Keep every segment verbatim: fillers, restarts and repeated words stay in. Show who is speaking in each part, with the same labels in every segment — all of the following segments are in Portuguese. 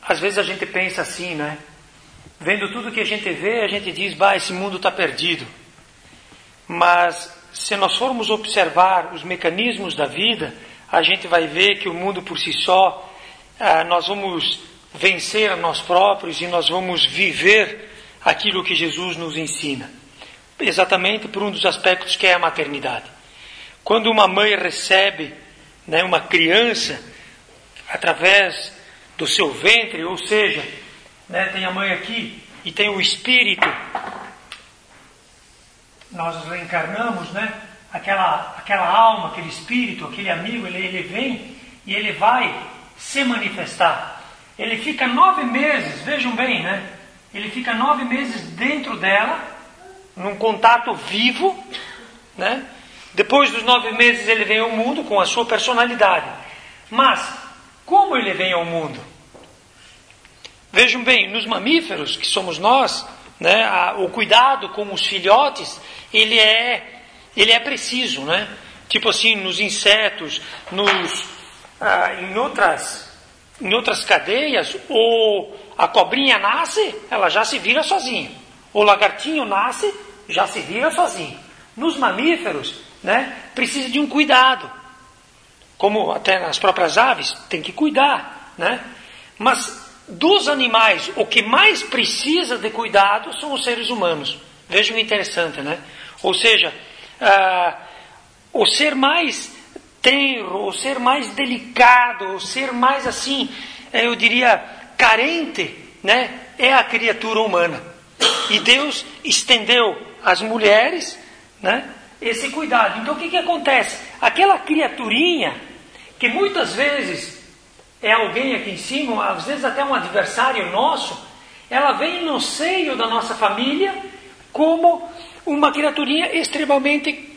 Speaker 1: às vezes a gente pensa assim, né? Vendo tudo que a gente vê, a gente diz, bah, esse mundo está perdido. Mas se nós formos observar os mecanismos da vida, a gente vai ver que o mundo por si só, ah, nós vamos vencer a nós próprios e nós vamos viver aquilo que Jesus nos ensina. Exatamente por um dos aspectos que é a maternidade. Quando uma mãe recebe, né, uma criança através do seu ventre, ou seja, né, tem a mãe aqui e tem o espírito, nós reencarnamos, né, aquela, aquela alma, aquele espírito, aquele amigo, ele, ele vem e ele vai se manifestar. Ele fica nove meses, vejam bem, né? Ele fica nove meses dentro dela, num contato vivo, né? Depois dos nove meses ele vem ao mundo com a sua personalidade. Mas, como ele vem ao mundo? Vejam bem, nos mamíferos, que somos nós, né, a, o cuidado com os filhotes, ele é, ele é preciso, né? Tipo assim, nos insetos, nos, ah, em outras... Em outras cadeias, ou a cobrinha nasce, ela já se vira sozinha. O lagartinho nasce, já se vira sozinho. Nos mamíferos, né, precisa de um cuidado. Como até nas próprias aves, tem que cuidar, né? Mas dos animais, o que mais precisa de cuidado são os seres humanos. Vejam que interessante, né? Ou seja, ah, o ser mais tenro, o ser mais delicado, o ser mais assim, eu diria, carente, né, é a criatura humana. E Deus estendeu às mulheres, né, esse cuidado. Então o que que acontece? Aquela criaturinha, que muitas vezes é alguém aqui em cima, às vezes até um adversário nosso, ela vem no seio da nossa família como uma criaturinha extremamente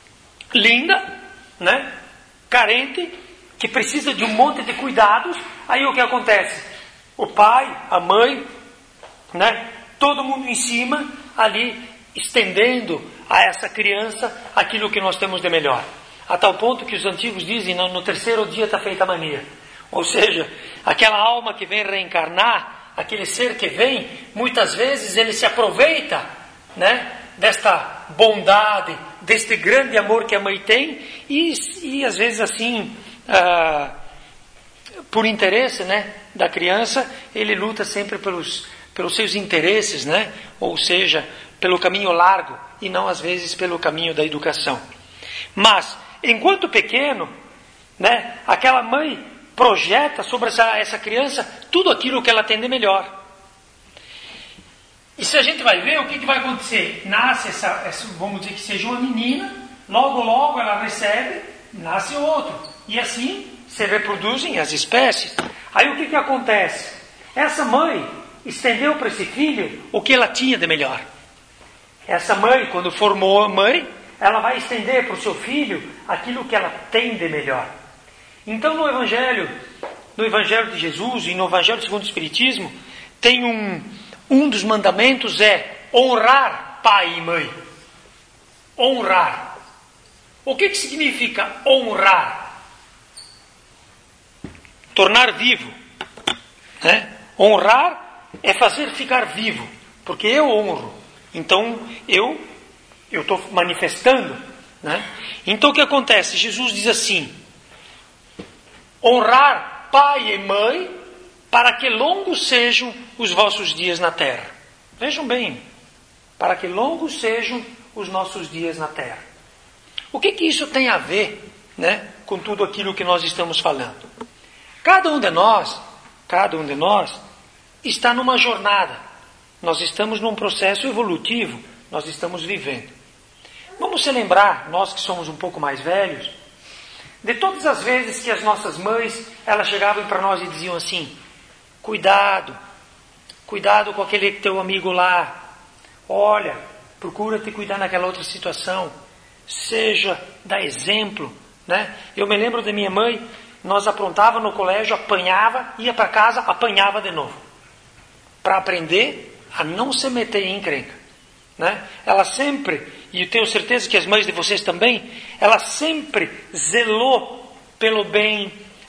Speaker 1: linda, né? Carente, que precisa de um monte de cuidados. Aí o que acontece? O pai, a mãe, né? Todo mundo em cima, ali, estendendo a essa criança aquilo que nós temos de melhor. A tal ponto que os antigos dizem, no, no terceiro dia está feita a mania. Ou seja, aquela alma que vem reencarnar, aquele ser que vem, muitas vezes ele se aproveita, né, desta bondade, deste grande amor que a mãe tem, e, e às vezes assim, ah, por interesse, né, da criança, ele luta sempre pelos, pelos seus interesses, né, ou seja, pelo caminho largo, e não às vezes pelo caminho da educação. Mas, enquanto pequeno, né, aquela mãe projeta sobre essa, essa criança tudo aquilo que ela tem de melhor. E se a gente vai ver, o que, que vai acontecer? Nasce essa, essa, vamos dizer que seja uma menina, logo logo ela recebe, nasce outro. E assim se reproduzem as espécies. Aí o que, que acontece? Essa mãe estendeu para esse filho o que ela tinha de melhor. Essa mãe, quando formou a mãe, ela vai estender para o seu filho aquilo que ela tem de melhor. Então no Evangelho, no Evangelho de Jesus e no Evangelho segundo o Espiritismo, tem um, um dos mandamentos é honrar pai e mãe. Honrar. O que, que significa honrar? Tornar vivo. Né? Honrar é fazer ficar vivo, porque eu honro. Então eu eu estou manifestando. Né? Então o que acontece? Jesus diz assim: honrar pai e mãe, para que longos sejam os vossos dias na terra. Vejam bem, para que longos sejam os nossos dias na terra. O que que isso tem a ver, né, com tudo aquilo que nós estamos falando? Cada um de nós, cada um de nós está numa jornada. Nós estamos num processo evolutivo, nós estamos vivendo. Vamos se lembrar, nós que somos um pouco mais velhos, de todas as vezes que as nossas mães, elas chegavam para nós e diziam assim: cuidado, cuidado com aquele teu amigo lá, olha, procura te cuidar naquela outra situação, seja, dá exemplo, né? Eu me lembro da minha mãe, nós aprontava no colégio, apanhava, ia para casa, apanhava de novo, para aprender a não se meter em encrenca, né? Ela sempre, e eu tenho certeza que as mães de vocês também, ela sempre zelou pelo bem,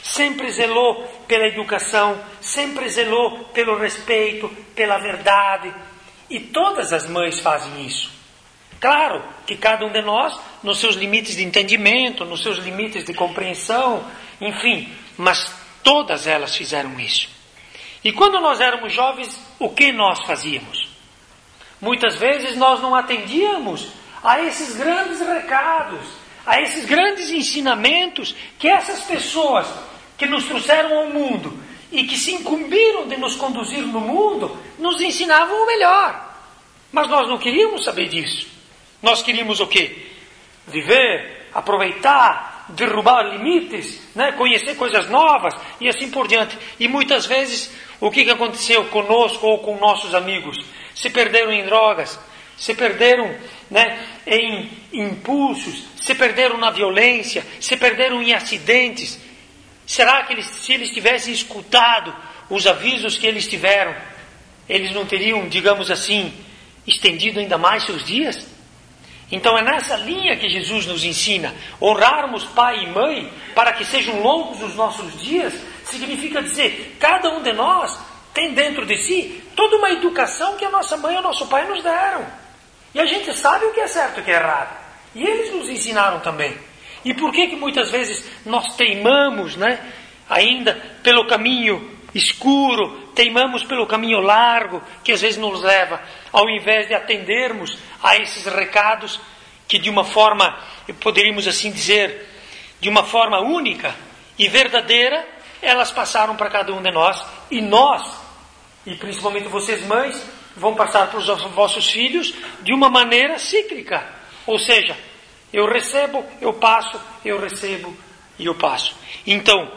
Speaker 1: sempre zelou pela educação, sempre zelou pelo respeito, pela verdade. E todas as mães fazem isso. Claro que cada um de nós, nos seus limites de entendimento, nos seus limites de compreensão, enfim, mas todas elas fizeram isso. E quando nós éramos jovens, o que nós fazíamos? Muitas vezes nós não atendíamos a esses grandes recados, a esses grandes ensinamentos que essas pessoas que nos trouxeram ao mundo e que se incumbiram de nos conduzir no mundo, nos ensinavam o melhor. Mas nós não queríamos saber disso. Nós queríamos o quê? Viver, aproveitar, derrubar limites, né? Conhecer coisas novas e assim por diante. E muitas vezes, o que, que aconteceu conosco ou com nossos amigos? Se perderam em drogas, se perderam, né, em impulsos, se perderam na violência, se perderam em acidentes. Será que eles, se eles tivessem escutado os avisos que eles tiveram, eles não teriam, digamos assim, estendido ainda mais seus dias? Então é nessa linha que Jesus nos ensina. Honrarmos pai e mãe para que sejam longos os nossos dias, significa dizer, cada um de nós tem dentro de si toda uma educação que a nossa mãe e o nosso pai nos deram. E a gente sabe o que é certo e o que é errado. E eles nos ensinaram também. E por que que muitas vezes nós teimamos, né, ainda pelo caminho escuro, teimamos pelo caminho largo, que às vezes nos leva, ao invés de atendermos a esses recados, que de uma forma, poderíamos assim dizer, de uma forma única e verdadeira, elas passaram para cada um de nós, e nós, e principalmente vocês mães, vão passar para os vossos filhos de uma maneira cíclica. Ou seja, eu recebo, eu passo, eu recebo e eu passo. Então,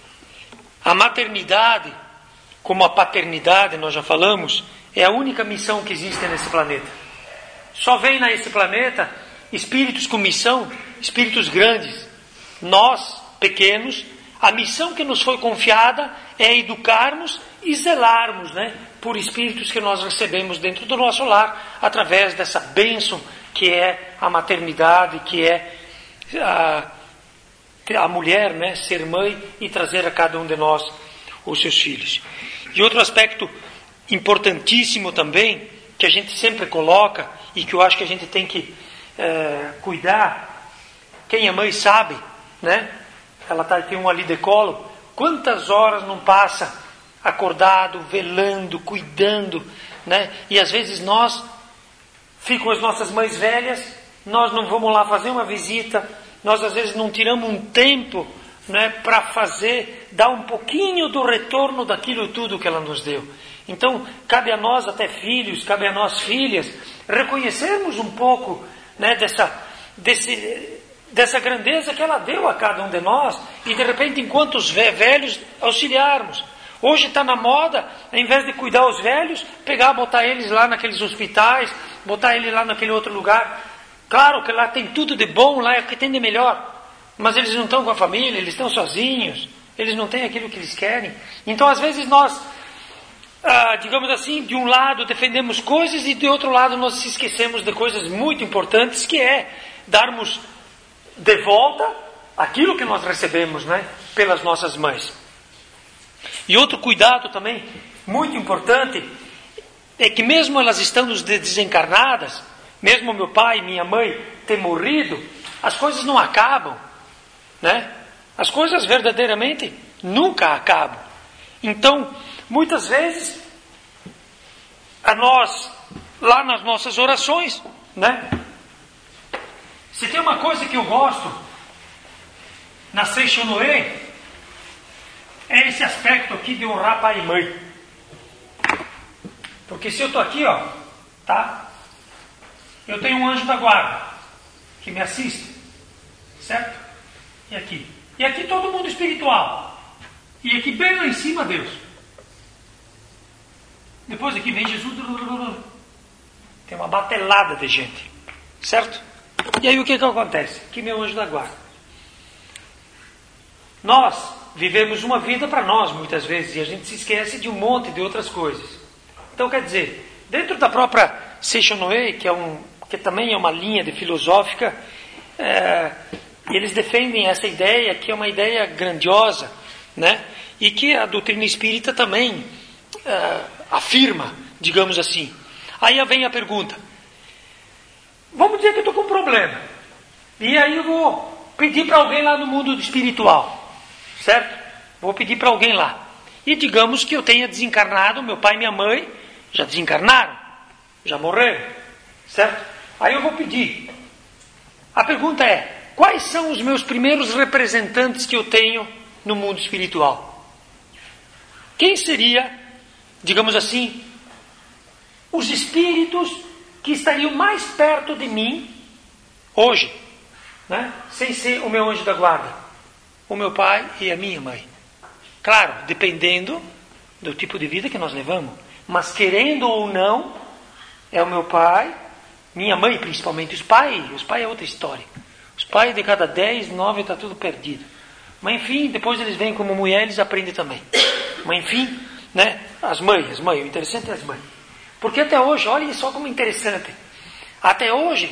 Speaker 1: a maternidade, como a paternidade, nós já falamos, é a única missão que existe nesse planeta. Só vem nesse planeta espíritos com missão, espíritos grandes. Nós, pequenos, a missão que nos foi confiada é educarmos e zelarmos, né, por espíritos que nós recebemos dentro do nosso lar, através dessa bênção que é a maternidade, que é a, a mulher, né, ser mãe e trazer a cada um de nós os seus filhos. E outro aspecto importantíssimo também, que a gente sempre coloca e que eu acho que a gente tem que é, cuidar, quem é mãe sabe, né? Ela tá, tem um ali de colo, quantas horas não passa acordado, velando, cuidando, né? E às vezes nós, ficam as nossas mães velhas, nós não vamos lá fazer uma visita, nós às vezes não tiramos um tempo, né, para fazer, dar um pouquinho do retorno daquilo tudo que ela nos deu. Então, cabe a nós, até filhos, cabe a nós filhas, reconhecermos um pouco, né, dessa, desse, dessa grandeza que ela deu a cada um de nós, e de repente, enquanto os velhos, auxiliarmos. Hoje está na moda, ao invés de cuidar os velhos, pegar, botar eles lá naqueles hospitais, botar eles lá naquele outro lugar. Claro que lá tem tudo de bom, lá é o que tem de melhor. Mas eles não estão com a família, eles estão sozinhos, eles não têm aquilo que eles querem. Então, às vezes, nós, ah, digamos assim, de um lado defendemos coisas e de outro lado nós se esquecemos de coisas muito importantes, que é darmos de volta aquilo que nós recebemos, né, pelas nossas mães. E outro cuidado também, muito importante, é que mesmo elas estando desencarnadas, mesmo meu pai e minha mãe ter morrido, as coisas não acabam, né? As coisas verdadeiramente nunca acabam. Então, muitas vezes, a nós, lá nas nossas orações, né? Se tem uma coisa que eu gosto na Seishonoe, é esse aspecto aqui de honrar pai e mãe. Porque se eu estou aqui, ó, tá? Eu tenho um anjo da guarda que me assiste, certo? E aqui. E aqui todo mundo espiritual. E aqui bem lá em cima Deus. Depois aqui vem Jesus. Tem uma batelada de gente, certo? E aí o que que acontece? Aqui meu anjo da guarda. Nós vivemos uma vida para nós muitas vezes e a gente se esquece de um monte de outras coisas. Então quer dizer, dentro da própria Seishonoe, que, é um, que também é uma linha de filosófica, é, eles defendem essa ideia que é uma ideia grandiosa, né? E que a doutrina espírita também uh, afirma, digamos assim. Aí vem a pergunta. Vamos dizer que eu estou com um problema. E aí eu vou pedir para alguém lá no mundo espiritual. Certo? Vou pedir para alguém lá. E digamos que eu tenha desencarnado, meu pai e minha mãe já desencarnaram, já morreram. Certo? Aí eu vou pedir. A pergunta é, quais são os meus primeiros representantes que eu tenho no mundo espiritual? Quem seria, digamos assim, os espíritos que estariam mais perto de mim hoje, né? Sem ser o meu anjo da guarda, o meu pai e a minha mãe? Claro, dependendo do tipo de vida que nós levamos, mas querendo ou não, é o meu pai, minha mãe principalmente. Os pais, os pais é outra história. Os pais de cada dez, nove está tudo perdido. Mas enfim, depois eles vêm como mulher, eles aprendem também. Mas enfim, né? As mães, as mães, o interessante é as mães. Porque até hoje, olha só como interessante. Até hoje,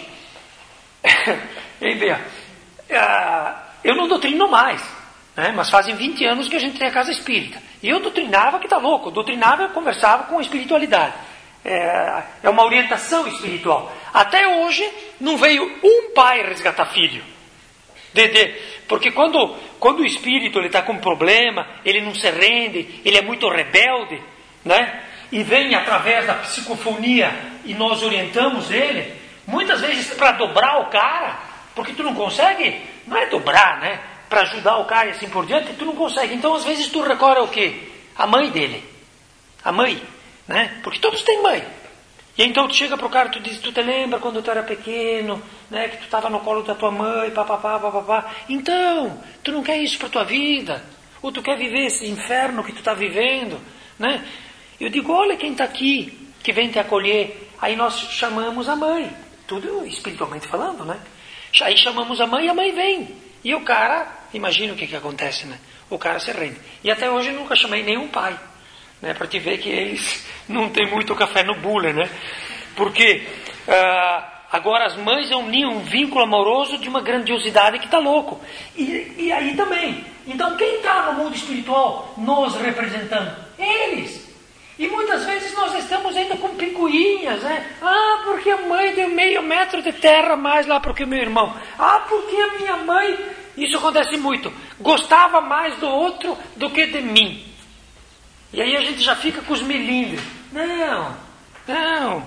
Speaker 1: eu não doutrino mais, né? Mas fazem vinte anos que a gente tem a casa espírita. E eu doutrinava que está louco. Eu doutrinava, eu conversava com a espiritualidade. É, é uma orientação espiritual. Até hoje não veio um pai resgatar filho. De, de, porque quando, quando o espírito está com problema, ele não se rende, ele é muito rebelde, né? E vem através da psicofonia e nós orientamos ele, muitas vezes para dobrar o cara, porque tu não consegue, não é dobrar, né? Para ajudar o cara e assim por diante, tu não consegue. Então às vezes tu recorre ao quê? A mãe dele. A mãe. Né? Porque todos têm mãe. E então tu chega pro cara e tu diz, tu te lembra quando tu era pequeno, né? Que tu estava no colo da tua mãe, papapá, papapá. Então, tu não quer isso para tua vida? Ou tu quer viver esse inferno que tu está vivendo, né? Eu digo, olha quem está aqui, que vem te acolher. Aí nós chamamos a mãe, tudo espiritualmente falando, né? Aí chamamos a mãe e a mãe vem. E o cara, imagina o que que acontece, né? O cara se rende. E até hoje eu nunca chamei nenhum pai. Né, para te ver que eles não têm muito café no bule, né? Porque uh, agora as mães uniam um vínculo amoroso de uma grandiosidade que está louco. E, e aí também. Então quem está no mundo espiritual nos representando? Eles. E muitas vezes nós estamos ainda com picuinhas, né? Ah, porque a mãe deu meio metro de terra mais lá porque o meu irmão. Ah, porque a minha mãe, isso acontece muito, gostava mais do outro do que de mim. E aí a gente já fica com os melindres. Não, não.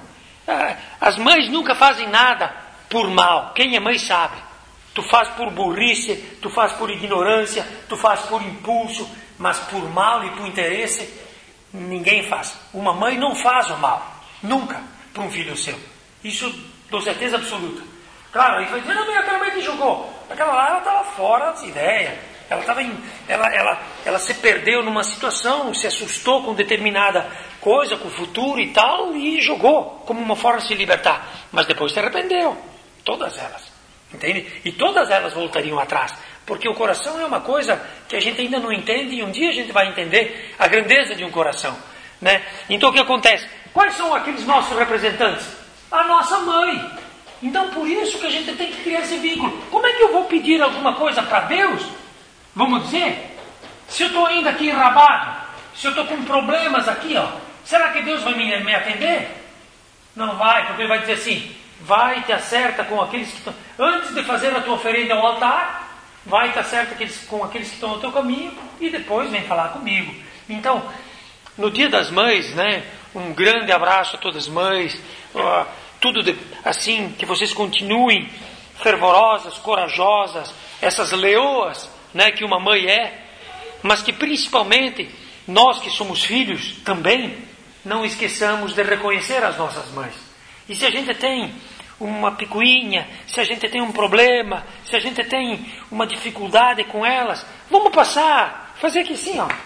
Speaker 1: As mães nunca fazem nada por mal. Quem é mãe sabe. Tu faz por burrice, tu faz por ignorância, tu faz por impulso, mas por mal e por interesse, ninguém faz. Uma mãe não faz o mal. Nunca. Para um filho seu. Isso dou certeza absoluta. Claro, aí vai dizer, não, aquela mãe que jogou. Aquela lá, ela estava fora das ideias. Ela, tava em, ela, ela, ela se perdeu numa situação, se assustou com determinada coisa, com o futuro e tal, e jogou como uma forma de se libertar. Mas depois se arrependeu. Todas elas. Entende? E todas elas voltariam atrás. Porque o coração é uma coisa que a gente ainda não entende e um dia a gente vai entender a grandeza de um coração. Né? Então o que acontece? Quais são aqueles nossos representantes? A nossa mãe. Então por isso que a gente tem que criar esse vínculo. Como é que eu vou pedir alguma coisa para Deus? Vamos dizer, se eu estou ainda aqui enrabado, se eu estou com problemas aqui, ó, será que Deus vai me, me atender? Não vai, porque Ele vai dizer assim, vai e te acerta com aqueles que estão... Antes de fazer a tua oferenda ao altar, vai e te acerta aqueles, com aqueles que estão no teu caminho e depois vem falar comigo. Então, no Dia das Mães, né, um grande abraço a todas as mães, uh, tudo de, assim, que vocês continuem fervorosas, corajosas, essas leoas, né, que uma mãe é, mas que principalmente nós que somos filhos também não esqueçamos de reconhecer as nossas mães. E se a gente tem uma picuinha, se a gente tem um problema, se a gente tem uma dificuldade com elas, vamos passar, fazer aqui assim, ó.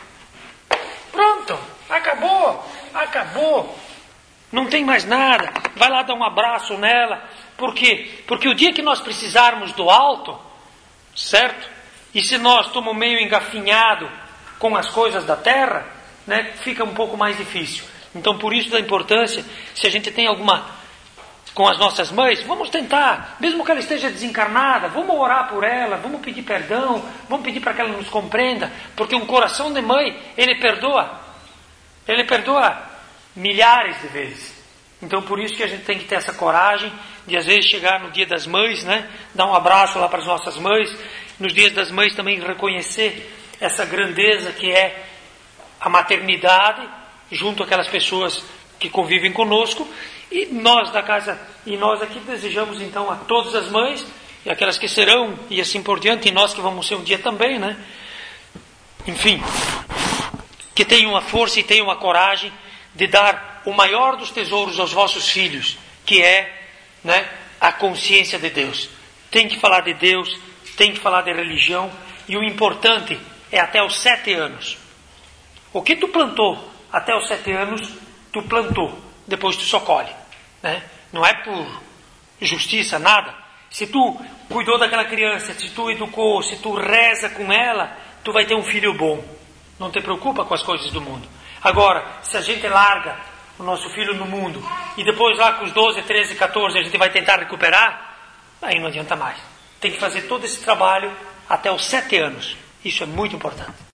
Speaker 1: Pronto, acabou, acabou. Não tem mais nada. Vai lá dar um abraço nela. Por quê? Porque o dia que nós precisarmos do alto, certo? E se nós estamos meio engafinhados com as coisas da terra, né, fica um pouco mais difícil. Então, por isso da importância, se a gente tem alguma com as nossas mães, vamos tentar, mesmo que ela esteja desencarnada, vamos orar por ela, vamos pedir perdão, vamos pedir para que ela nos compreenda, porque um coração de mãe, ele perdoa, ele perdoa milhares de vezes. Então por isso que a gente tem que ter essa coragem de às vezes chegar no dia das mães, né, dar um abraço lá para as nossas mães, nos dias das mães também reconhecer essa grandeza que é a maternidade, junto àquelas pessoas que convivem conosco. E nós da casa, e nós aqui desejamos então a todas as mães, e aquelas que serão, e assim por diante, e nós que vamos ser um dia também, né? Enfim, que tenham a força e tenham a coragem de dar o maior dos tesouros aos vossos filhos, que é, né, a consciência de Deus. Tem que falar de Deus, tem que falar de religião, e o importante é até os sete anos. O que tu plantou até os sete anos, tu plantou, depois tu só colhe. Né? Não é por justiça, nada. Se tu cuidou daquela criança, se tu educou, se tu reza com ela, tu vai ter um filho bom. Não te preocupa com as coisas do mundo. Agora, se a gente larga o nosso filho no mundo e depois lá com os doze, treze, catorze a gente vai tentar recuperar, aí não adianta mais. Tem que fazer todo esse trabalho até os sete anos. Isso é muito importante.